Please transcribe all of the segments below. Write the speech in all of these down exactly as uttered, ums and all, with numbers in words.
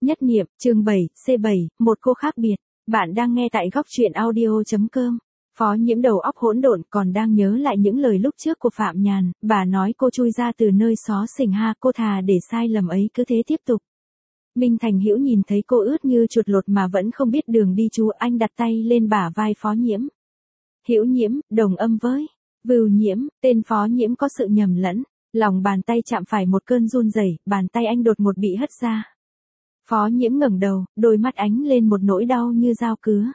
Nhất niệm, chương bảy, C bảy, một cô khác biệt. Bạn đang nghe tại góc truyện audio chấm com. Phó Nhiễm đầu óc hỗn độn còn đang nhớ lại những lời lúc trước của Phạm Nhàn, bà nói cô chui ra từ nơi xó xỉnh ha, cô thà để sai lầm ấy cứ thế tiếp tục. Minh Thành Hữu nhìn thấy cô ướt như chuột lột mà vẫn không biết đường đi chú, anh đặt tay lên bả vai Phó Nhiễm. Hữu Nhiễm, đồng âm với Vưu Nhiễm, tên Phó Nhiễm có sự nhầm lẫn, lòng bàn tay chạm phải một cơn run rẩy, bàn tay anh đột ngột bị hất ra. Phó Nhiễm ngẩng đầu, đôi mắt ánh lên một nỗi đau như dao cứa.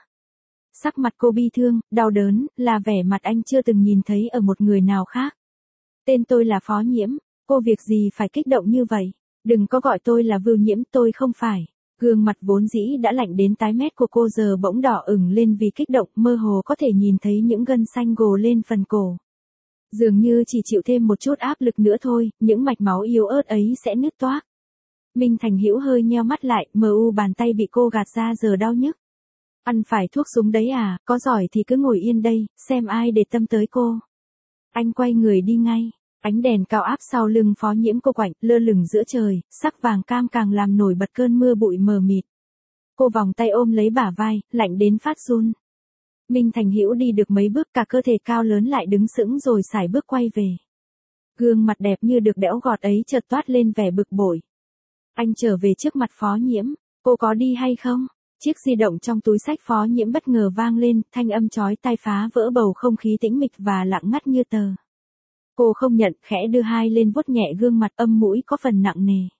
Sắc mặt cô bi thương, đau đớn, là vẻ mặt anh chưa từng nhìn thấy ở một người nào khác. Tên tôi là Phó Nhiễm, cô việc gì phải kích động như vậy? Đừng có gọi tôi là Vưu Nhiễm, tôi không phải. Gương mặt vốn dĩ đã lạnh đến tái mét của cô giờ bỗng đỏ ửng lên vì kích động, mơ hồ có thể nhìn thấy những gân xanh gồ lên phần cổ. Dường như chỉ chịu thêm một chút áp lực nữa thôi, những mạch máu yếu ớt ấy sẽ nứt toác. Minh Thành Hữu hơi nheo mắt lại, mờ u bàn tay bị cô gạt ra giờ đau nhức. Ăn phải thuốc súng đấy à, có giỏi thì cứ ngồi yên đây, xem ai để tâm tới cô. Anh quay người đi ngay, ánh đèn cao áp sau lưng Phó Nhiễm cô quạnh, lơ lửng giữa trời, sắc vàng cam càng làm nổi bật cơn mưa bụi mờ mịt. Cô vòng tay ôm lấy bả vai, lạnh đến phát run. Minh Thành Hữu đi được mấy bước, cả cơ thể cao lớn lại đứng sững rồi sải bước quay về. Gương mặt đẹp như được đẽo gọt ấy chợt toát lên vẻ bực bội. Anh trở về trước mặt Phó Nhiễm, cô có đi hay không? Chiếc di động trong túi xách Phó Nhiễm bất ngờ vang lên, thanh âm chói tai phá vỡ bầu không khí tĩnh mịch và lặng ngắt như tờ. Cô không nhận, khẽ đưa hai lên vuốt nhẹ gương mặt, âm mũi có phần nặng nề.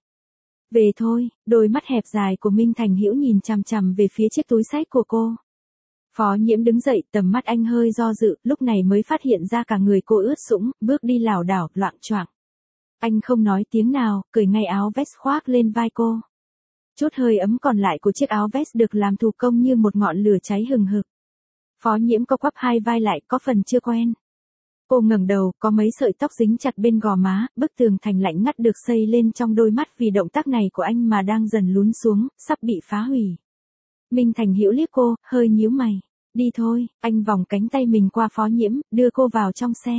Về thôi, đôi mắt hẹp dài của Minh Thành Hữu nhìn chằm chằm về phía chiếc túi xách của cô. Phó Nhiễm đứng dậy, tầm mắt anh hơi do dự, lúc này mới phát hiện ra cả người cô ướt sũng, bước đi lảo đảo, loạng choạng. Anh không nói tiếng nào, cởi ngay áo vest khoác lên vai cô. Chút hơi ấm còn lại của chiếc áo vest được làm thủ công như một ngọn lửa cháy hừng hực. Phó Nhiễm co quắp hai vai lại, có phần chưa quen. Cô ngẩng đầu, có mấy sợi tóc dính chặt bên gò má, bức tường thành lạnh ngắt được xây lên trong đôi mắt vì động tác này của anh mà đang dần lún xuống, sắp bị phá hủy. Minh Thành Hữu liếc cô, hơi nhíu mày. Đi thôi, anh vòng cánh tay mình qua Phó Nhiễm, đưa cô vào trong xe.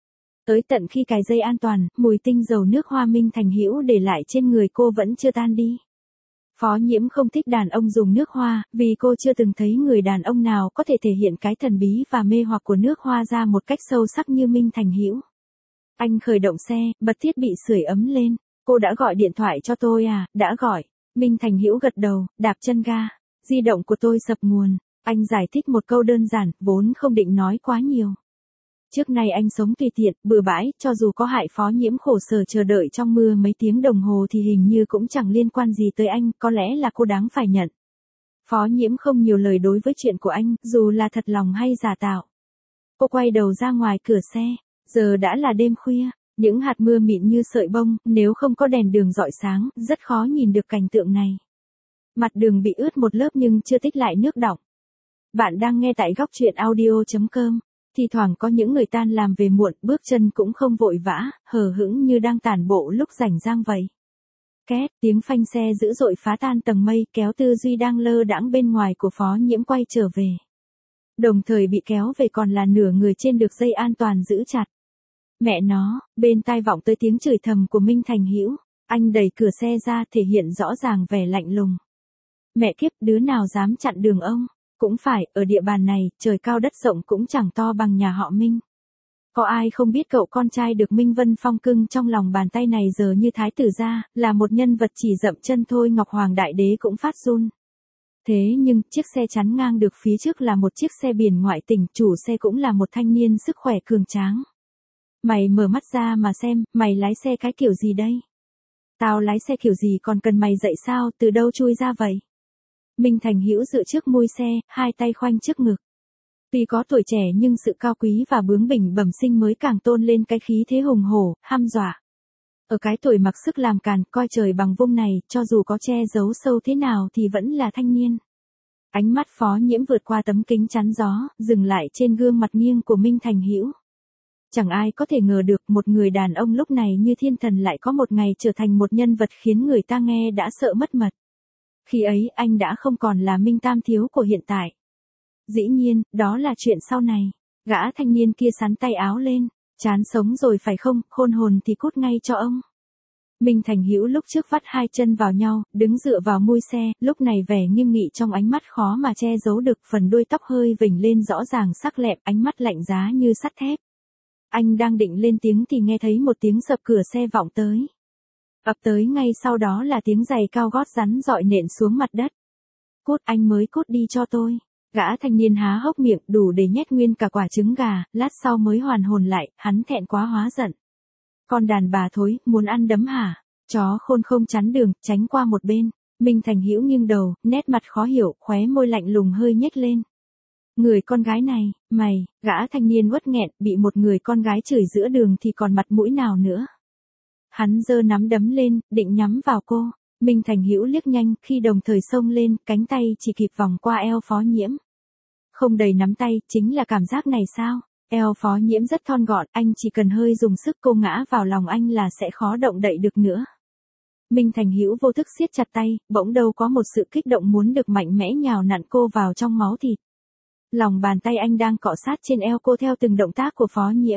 Tới tận khi cài dây an toàn, mùi tinh dầu nước hoa Minh Thành Hữu để lại trên người cô vẫn chưa tan đi. Phó Nhiễm không thích đàn ông dùng nước hoa, vì cô chưa từng thấy người đàn ông nào có thể thể hiện cái thần bí và mê hoặc của nước hoa ra một cách sâu sắc như Minh Thành Hữu. Anh khởi động xe, bật thiết bị sưởi ấm lên. Cô đã gọi điện thoại cho tôi à? Đã gọi. Minh Thành Hữu gật đầu, đạp chân ga. Di động của tôi sập nguồn. Anh giải thích một câu đơn giản, vốn không định nói quá nhiều. Trước nay anh sống tùy tiện, bừa bãi, cho dù có hại Phó Nhiễm khổ sở chờ đợi trong mưa mấy tiếng đồng hồ thì hình như cũng chẳng liên quan gì tới anh, có lẽ là cô đáng phải nhận. Phó Nhiễm không nhiều lời đối với chuyện của anh, dù là thật lòng hay giả tạo. Cô quay đầu ra ngoài cửa xe, giờ đã là đêm khuya, những hạt mưa mịn như sợi bông, nếu không có đèn đường rọi sáng, rất khó nhìn được cảnh tượng này. Mặt đường bị ướt một lớp nhưng chưa tích lại nước đọng. Bạn đang nghe tại góc truyện audio chấm com. Thì thoảng có những người tan làm về muộn, bước chân cũng không vội vã, hờ hững như đang tản bộ lúc rảnh rang vậy. Két, tiếng phanh xe dữ dội phá tan tầng mây, kéo tư duy đang lơ đãng bên ngoài của Phó Nhiễm quay trở về. Đồng thời bị kéo về còn là nửa người trên được dây an toàn giữ chặt. Mẹ nó, bên tai vọng tới tiếng chửi thầm của Minh Thành Hữu. Anh đẩy cửa xe ra, thể hiện rõ ràng vẻ lạnh lùng. Mẹ kiếp, đứa nào dám chặn đường ông? Cũng phải, ở địa bàn này, trời cao đất rộng cũng chẳng to bằng nhà họ Minh. Có ai không biết cậu con trai được Minh Vân Phong cưng trong lòng bàn tay này giờ như thái tử gia, là một nhân vật chỉ dậm chân thôi Ngọc Hoàng Đại Đế cũng phát run. Thế nhưng, chiếc xe chắn ngang được phía trước là một chiếc xe biển ngoại tỉnh, chủ xe cũng là một thanh niên sức khỏe cường tráng. Mày mở mắt ra mà xem, mày lái xe cái kiểu gì đây? Tao lái xe kiểu gì còn cần mày dạy sao, từ đâu chui ra vậy? Minh Thành Hữu dựa trước mui xe, hai tay khoanh trước ngực. Tuy có tuổi trẻ nhưng sự cao quý và bướng bỉnh bẩm sinh mới càng tôn lên cái khí thế hùng hổ, hăm dọa. Ở cái tuổi mặc sức làm càn, coi trời bằng vung này, cho dù có che giấu sâu thế nào thì vẫn là thanh niên. Ánh mắt Phó Nhiễm vượt qua tấm kính chắn gió, dừng lại trên gương mặt nghiêng của Minh Thành Hữu. Chẳng ai có thể ngờ được một người đàn ông lúc này như thiên thần lại có một ngày trở thành một nhân vật khiến người ta nghe đã sợ mất mật. Khi ấy anh đã không còn là Minh Tam Thiếu của hiện tại. Dĩ nhiên, đó là chuyện sau này. Gã thanh niên kia sắn tay áo lên. Chán sống rồi phải không, khôn hồn thì cút ngay cho ông. Minh Thành Hữu lúc trước vắt hai chân vào nhau, đứng dựa vào mui xe, lúc này vẻ nghiêm nghị trong ánh mắt khó mà che giấu được, phần đuôi tóc hơi vểnh lên rõ ràng sắc lẹm, ánh mắt lạnh giá như sắt thép. Anh đang định lên tiếng thì nghe thấy một tiếng sập cửa xe vọng tới. Ập tới ngay sau đó là tiếng giày cao gót rắn rọi nện xuống mặt đất. Cút, anh mới cút đi cho tôi. Gã thanh niên há hốc miệng đủ để nhét nguyên cả quả trứng gà, lát sau mới hoàn hồn lại, hắn thẹn quá hóa giận. Con đàn bà thối, muốn ăn đấm hả? Chó khôn không chắn đường, tránh qua một bên. Minh Thành Hữu nghiêng đầu, nét mặt khó hiểu, khóe môi lạnh lùng hơi nhếch lên. Người con gái này, mày, gã thanh niên uất nghẹn, bị một người con gái chửi giữa đường thì còn mặt mũi nào nữa. Hắn giơ nắm đấm lên, định nhắm vào cô. Minh Thành Hữu liếc nhanh, khi đồng thời xông lên, cánh tay chỉ kịp vòng qua eo Phó Nhiễm. Không đầy nắm tay, chính là cảm giác này sao? Eo Phó Nhiễm rất thon gọn, anh chỉ cần hơi dùng sức cô ngã vào lòng anh là sẽ khó động đậy được nữa. Minh Thành Hữu vô thức siết chặt tay, bỗng đâu có một sự kích động muốn được mạnh mẽ nhào nặn cô vào trong máu thịt. Lòng bàn tay anh đang cọ sát trên eo cô theo từng động tác của Phó Nhiễm.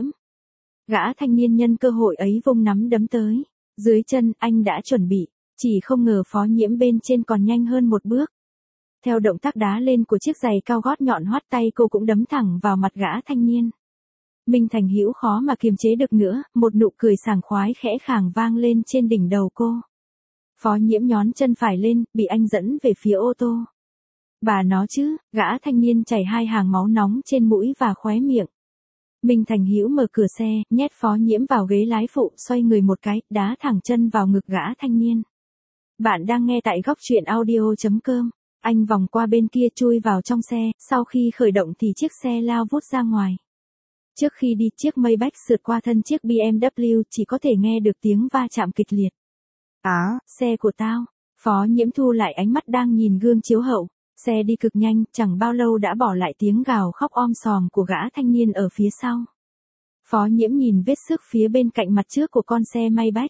Gã thanh niên nhân cơ hội ấy vung nắm đấm tới. Dưới chân, anh đã chuẩn bị, chỉ không ngờ Phó Nhiễm bên trên còn nhanh hơn một bước. Theo động tác đá lên của chiếc giày cao gót nhọn hoắt, tay cô cũng đấm thẳng vào mặt gã thanh niên. Minh Thành Hữu khó mà kiềm chế được nữa, một nụ cười sảng khoái khẽ khàng vang lên trên đỉnh đầu cô. Phó Nhiễm nhón chân phải lên, bị anh dẫn về phía ô tô. Bà nó chứ, gã thanh niên chảy hai hàng máu nóng trên mũi và khóe miệng. Minh Thành Hữu mở cửa xe, nhét Phó Nhiễm vào ghế lái phụ, xoay người một cái, đá thẳng chân vào ngực gã thanh niên. Bạn đang nghe tại góc truyện audio chấm com. Anh vòng qua bên kia chui vào trong xe, sau khi khởi động thì chiếc xe lao vút ra ngoài. Trước khi đi, chiếc Maybach sượt qua thân chiếc bê em vê chỉ có thể nghe được tiếng va chạm kịch liệt. À, xe của tao. Phó Nhiễm thu lại ánh mắt đang nhìn gương chiếu hậu. Xe đi cực nhanh, chẳng bao lâu đã bỏ lại tiếng gào khóc om sòm của gã thanh niên ở phía sau. Phó Nhiễm nhìn vết xước phía bên cạnh mặt trước của con xe Maybach.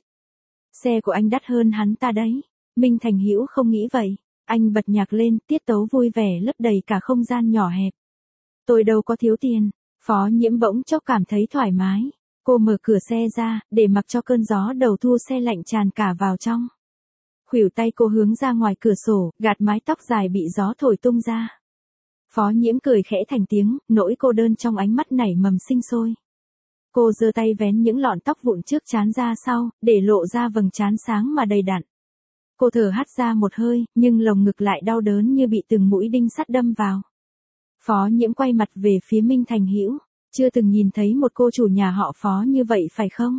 Xe của anh đắt hơn hắn ta đấy. Minh Thành Hữu không nghĩ vậy. Anh bật nhạc lên, tiết tấu vui vẻ lấp đầy cả không gian nhỏ hẹp. Tôi đâu có thiếu tiền. Phó Nhiễm bỗng chốc cảm thấy thoải mái. Cô mở cửa xe ra, để mặc cho cơn gió đầu thu xe lạnh tràn cả vào trong. Khuỷu tay cô hướng ra ngoài cửa sổ, gạt mái tóc dài bị gió thổi tung ra. Phó Nhiễm cười khẽ thành tiếng, nỗi cô đơn trong ánh mắt nảy mầm sinh sôi. Cô giơ tay vén những lọn tóc vụn trước trán ra sau, để lộ ra vầng trán sáng mà đầy đặn. Cô thở hắt ra một hơi, nhưng lồng ngực lại đau đớn như bị từng mũi đinh sắt đâm vào. Phó Nhiễm quay mặt về phía Minh Thành Hữu, chưa từng nhìn thấy một cô chủ nhà họ Phó như vậy phải không?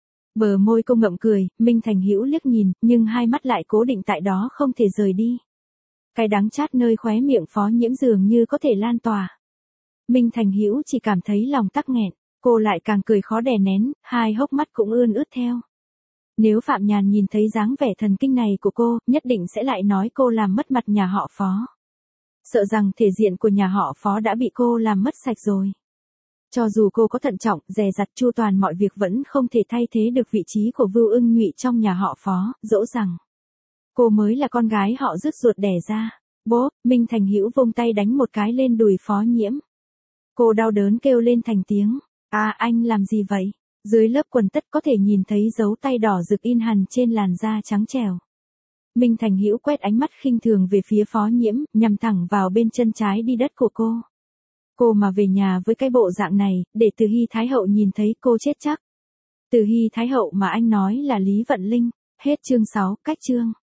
Bờ môi cô ngậm cười, Minh Thành Hữu liếc nhìn, nhưng hai mắt lại cố định tại đó không thể rời đi. Cái đắng chát nơi khóe miệng Phó Nhiễm dường như có thể lan tỏa. Minh Thành Hữu chỉ cảm thấy lòng tắc nghẹn, cô lại càng cười khó đè nén, hai hốc mắt cũng ươn ướt theo. Nếu Phạm Nhàn nhìn thấy dáng vẻ thần kinh này của cô, nhất định sẽ lại nói cô làm mất mặt nhà họ Phó. Sợ rằng thể diện của nhà họ Phó đã bị cô làm mất sạch rồi. Cho dù cô có thận trọng, dè dặt chu toàn mọi việc vẫn không thể thay thế được vị trí của Vưu Ưng Nhụy trong nhà họ Phó, dẫu rằng cô mới là con gái họ rứt ruột đẻ ra. Bố, Minh Thành Hữu vung tay đánh một cái lên đùi Phó Nhiễm. Cô đau đớn kêu lên thành tiếng. À, anh làm gì vậy? Dưới lớp quần tất có thể nhìn thấy dấu tay đỏ rực in hằn trên làn da trắng trẻo. Minh Thành Hữu quét ánh mắt khinh thường về phía Phó Nhiễm, nhằm thẳng vào bên chân trái đi đất của cô. Cô mà về nhà với cái bộ dạng này, để Từ Hy Thái Hậu nhìn thấy cô chết chắc. Từ Hy Thái Hậu mà anh nói là Lý Vận Linh. Hết chương sáu, cách chương.